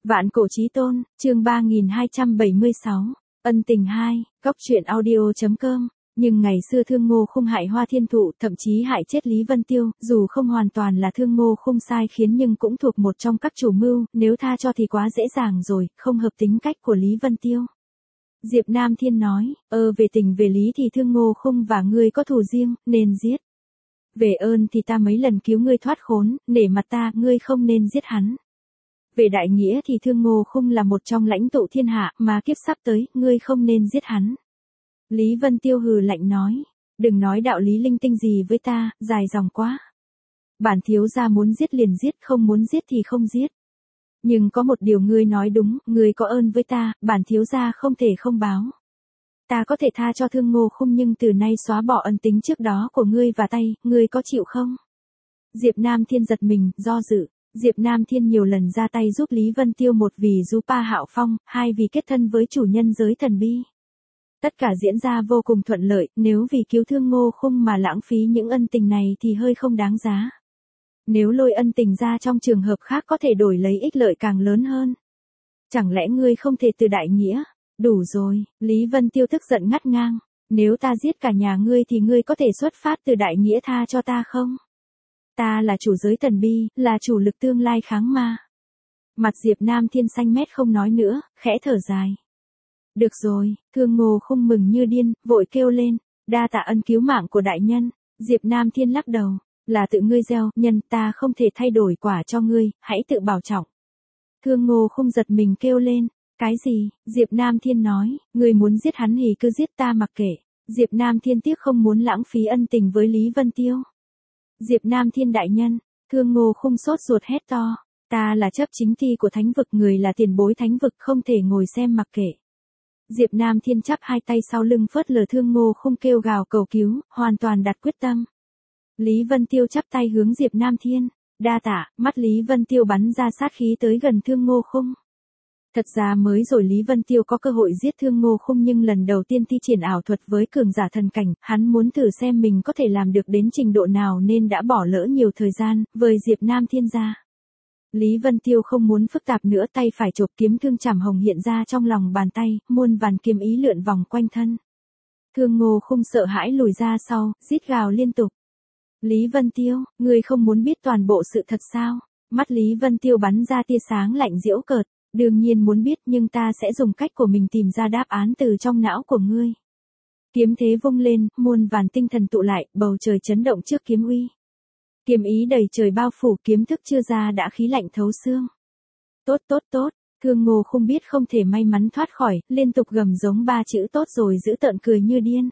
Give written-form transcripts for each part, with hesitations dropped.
Vạn cổ chí tôn, chương 3276, ân tình 2, góc truyện audio.com. Nhưng ngày xưa Thương Ngô Khung hại Hoa Thiên Thụ, thậm chí hại chết Lý Vân Tiêu, dù không hoàn toàn là Thương Ngô Khung sai khiến nhưng cũng thuộc một trong các chủ mưu, nếu tha cho thì quá dễ dàng rồi, không hợp tính cách của Lý Vân Tiêu. Diệp Nam Thiên nói, về tình về lý thì Thương Ngô Khung và ngươi có thù riêng, nên giết. Về ơn thì ta mấy lần cứu ngươi thoát khốn, nể mặt ta, ngươi không nên giết hắn. Về đại nghĩa thì Thương Ngô Khung là một trong lãnh tụ thiên hạ, mà kiếp sắp tới, ngươi không nên giết hắn. Lý Vân Tiêu hừ lạnh nói, đừng nói đạo lý linh tinh gì với ta, dài dòng quá. Bản thiếu gia muốn giết liền giết, không muốn giết thì không giết. Nhưng có một điều ngươi nói đúng, ngươi có ơn với ta, bản thiếu gia không thể không báo. Ta có thể tha cho Thương Ngô Khung nhưng từ nay xóa bỏ ân tính trước đó của ngươi và tay, ngươi có chịu không? Diệp Nam Thiên giật mình, do dự. Diệp Nam Thiên nhiều lần ra tay giúp Lý Vân Tiêu, một vì giúp Pa Hạo Phong, hai vì kết thân với chủ nhân giới thần bi. Tất cả diễn ra vô cùng thuận lợi, nếu vì cứu Thương Ngô Khung mà lãng phí những ân tình này thì hơi không đáng giá. Nếu lôi ân tình ra trong trường hợp khác có thể đổi lấy ích lợi càng lớn hơn. Chẳng lẽ ngươi không thể từ đại nghĩa? Đủ rồi, Lý Vân Tiêu tức giận ngắt ngang. Nếu ta giết cả nhà ngươi thì ngươi có thể xuất phát từ đại nghĩa tha cho ta không? Ta là chủ giới thần bi, là chủ lực tương lai kháng ma. Mặt Diệp Nam Thiên xanh mét không nói nữa, khẽ thở dài. Được rồi, Thương Ngô Khung mừng như điên, vội kêu lên, đa tạ ân cứu mạng của đại nhân. Diệp Nam Thiên lắc đầu, là tự ngươi gieo, nhân ta không thể thay đổi quả cho ngươi, hãy tự bảo trọng. Thương Ngô Khung giật mình kêu lên, cái gì? Diệp Nam Thiên nói, ngươi muốn giết hắn thì cứ giết, ta mặc kệ. Diệp Nam Thiên tiếc không muốn lãng phí ân tình với Lý Vân Tiêu. Diệp Nam Thiên đại nhân, Thương Ngô Khung sốt ruột hét to, ta là chấp chính ti của thánh vực, người là tiền bối thánh vực, không thể ngồi xem mặc kệ. Diệp Nam Thiên chắp hai tay sau lưng phớt lờ Thương Ngô Khung kêu gào cầu cứu, hoàn toàn đặt quyết tâm. Lý Vân Tiêu chắp tay hướng Diệp Nam Thiên, đa tạ. Mắt Lý Vân Tiêu bắn ra sát khí tới gần Thương Ngô Khung. Thật ra mới rồi Lý Vân Tiêu có cơ hội giết Thương Ngô Khung, nhưng lần đầu tiên thi triển ảo thuật với cường giả thần cảnh, hắn muốn thử xem mình có thể làm được đến trình độ nào nên đã bỏ lỡ nhiều thời gian, vời Diệp Nam Thiên ra. Lý Vân Tiêu không muốn phức tạp nữa, tay phải chộp kiếm thương chảm hồng hiện ra trong lòng bàn tay, muôn vàn kiếm ý lượn vòng quanh thân. Thương Ngô Khung sợ hãi lùi ra sau, rít gào liên tục. Lý Vân Tiêu, ngươi không muốn biết toàn bộ sự thật sao? Mắt Lý Vân Tiêu bắn ra tia sáng lạnh giễu cợt. Đương nhiên muốn biết, nhưng ta sẽ dùng cách của mình tìm ra đáp án từ trong não của ngươi. Kiếm thế vung lên, muôn vàn tinh thần tụ lại, bầu trời chấn động trước kiếm uy. Kiếm ý đầy trời bao phủ, kiếm thức chưa ra đã khí lạnh thấu xương. Tốt tốt tốt, Thương Ngô Khung biết không thể may mắn thoát khỏi, liên tục gầm giống ba chữ tốt rồi giữ tợn cười như điên.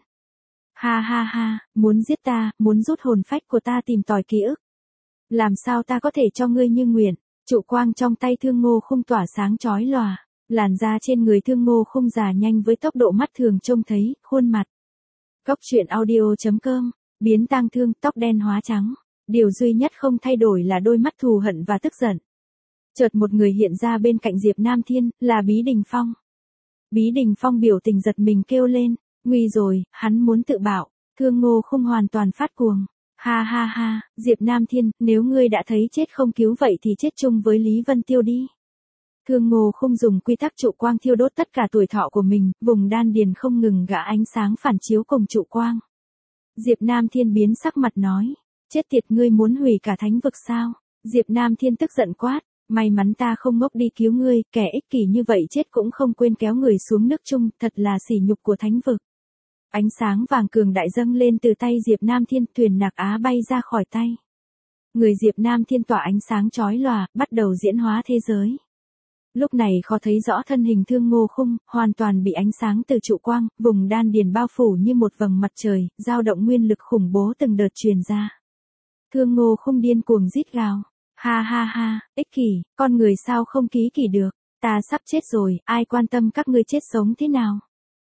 Ha ha ha, muốn giết ta, muốn rút hồn phách của ta, tìm tòi ký ức. Làm sao ta có thể cho ngươi như nguyện? Trụ quang trong tay Thương Ngô Khung tỏa sáng chói lòa, làn da trên người Thương Ngô Khung già nhanh với tốc độ mắt thường trông thấy, khuôn mặt. Góc truyện audio.com, biến tang thương, tóc đen hóa trắng. Điều duy nhất không thay đổi là đôi mắt thù hận và tức giận. Chợt một người hiện ra bên cạnh Diệp Nam Thiên, là Bí Đình Phong. Bí Đình Phong biểu tình giật mình kêu lên, nguy rồi, hắn muốn tự bạo. Thương Ngô Khung hoàn toàn phát cuồng. Ha ha ha, Diệp Nam Thiên, nếu ngươi đã thấy chết không cứu vậy thì chết chung với Lý Vân Tiêu đi. Thương Ngô Khung dùng quy tắc trụ quang thiêu đốt tất cả tuổi thọ của mình, vùng đan điền không ngừng gã ánh sáng phản chiếu cùng trụ quang. Diệp Nam Thiên biến sắc mặt nói, chết tiệt, ngươi muốn hủy cả thánh vực sao? Diệp Nam Thiên tức giận quát, may mắn ta không ngốc đi cứu ngươi, kẻ ích kỷ như vậy chết cũng không quên kéo người xuống nước chung, thật là sỉ nhục của thánh vực. Ánh sáng vàng cường đại dâng lên từ tay Diệp Nam Thiên, thuyền Nạc Á bay ra khỏi tay. Người Diệp Nam Thiên tỏa ánh sáng chói lòa, bắt đầu diễn hóa thế giới. Lúc này khó thấy rõ thân hình Thương Ngô Khung, hoàn toàn bị ánh sáng từ trụ quang, vùng đan điền bao phủ như một vầng mặt trời, dao động nguyên lực khủng bố từng đợt truyền ra. Thương Ngô Khung điên cuồng rít gào, ha ha ha, ích kỷ, con người sao không ký kỷ được, ta sắp chết rồi, ai quan tâm các ngươi chết sống thế nào?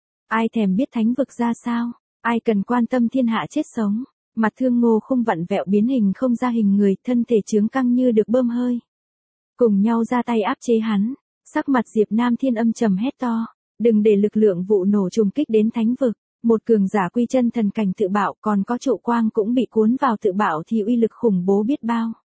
Ai thèm biết thánh vực ra sao? Ai cần quan tâm thiên hạ chết sống? Mặt Thương Ngô Khung vặn vẹo biến hình không ra hình người, thân thể chướng căng như được bơm hơi. Cùng nhau ra tay áp chế hắn. Sắc mặt Diệp Nam Thiên âm trầm hét to, đừng để lực lượng vụ nổ trùng kích đến thánh vực. Một cường giả quy chân thần cảnh tự bạo, còn có trụ quang cũng bị cuốn vào tự bạo thì uy lực khủng bố biết bao.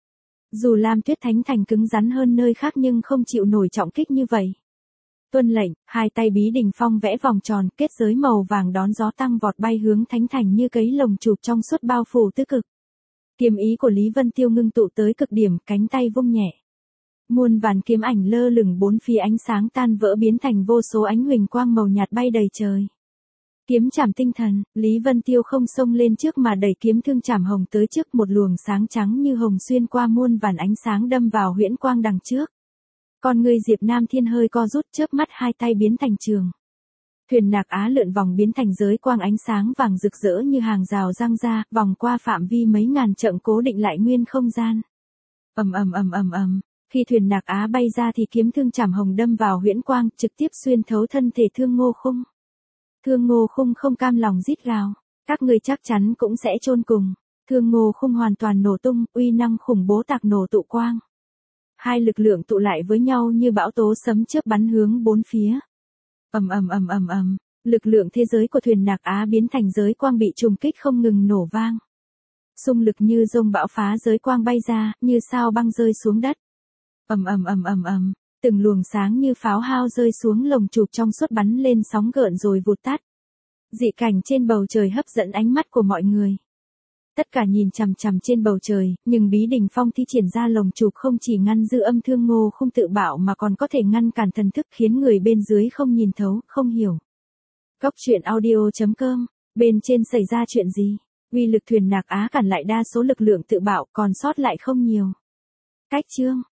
Dù Lam Tuyết Thánh Thành cứng rắn hơn nơi khác nhưng không chịu nổi trọng kích như vậy. Tuân lệnh, hai tay Bí Đình Phong vẽ vòng tròn, kết giới màu vàng đón gió tăng vọt bay hướng Thánh Thành như cấy lồng chụp trong suốt bao phủ tứ cực. Kiếm ý của Lý Vân Tiêu ngưng tụ tới cực điểm, cánh tay vung nhẹ. Muôn vàn kiếm ảnh lơ lửng bốn phía, ánh sáng tan vỡ biến thành vô số ánh huỳnh quang màu nhạt bay đầy trời. Kiếm chảm tinh thần, Lý Vân Tiêu không xông lên trước mà đẩy kiếm thương chảm hồng tới trước, một luồng sáng trắng như hồng xuyên qua muôn vàn ánh sáng đâm vào huyễn quang đằng trước. Con người Diệp Nam Thiên hơi co rút, chớp mắt hai tay biến thành trường. Thuyền Nạc Á lượn vòng biến thành giới quang ánh sáng vàng rực rỡ như hàng rào giăng ra, vòng qua phạm vi mấy ngàn trượng cố định lại nguyên không gian. Ầm ầm ầm ầm ầm, khi thuyền Nạc Á bay ra thì kiếm thương chảm hồng đâm vào huyễn quang, trực tiếp xuyên thấu thân thể Thương Ngô Khung. Thương Ngô Khung không cam lòng rít gào, các ngươi chắc chắn cũng sẽ chôn cùng. Thương Ngô Khung hoàn toàn nổ tung, uy năng khủng bố tạc nổ tụ quang. Hai lực lượng tụ lại với nhau như bão tố sấm chớp bắn hướng bốn phía. Ầm ầm ầm ầm ầm, lực lượng thế giới của thuyền Nạc Á biến thành giới quang bị trùng kích không ngừng nổ vang. Xung lực như dông bão phá giới quang bay ra, như sao băng rơi xuống đất. Ầm ầm ầm ầm ầm, từng luồng sáng như pháo hao rơi xuống lồng chụp trong suốt bắn lên sóng gợn rồi vụt tắt. Dị cảnh trên bầu trời hấp dẫn ánh mắt của mọi người. Tất cả nhìn chằm chằm trên bầu trời, nhưng Bí Đình Phong thi triển ra lồng chụp không chỉ ngăn dư âm Thương Ngô Khung tự bạo mà còn có thể ngăn cản thần thức, khiến người bên dưới không nhìn thấu, không hiểu. Góc truyện audio.com, bên trên xảy ra chuyện gì? Uy lực thuyền Nạc Á cản lại đa số lực lượng tự bạo, còn sót lại không nhiều. Cách chương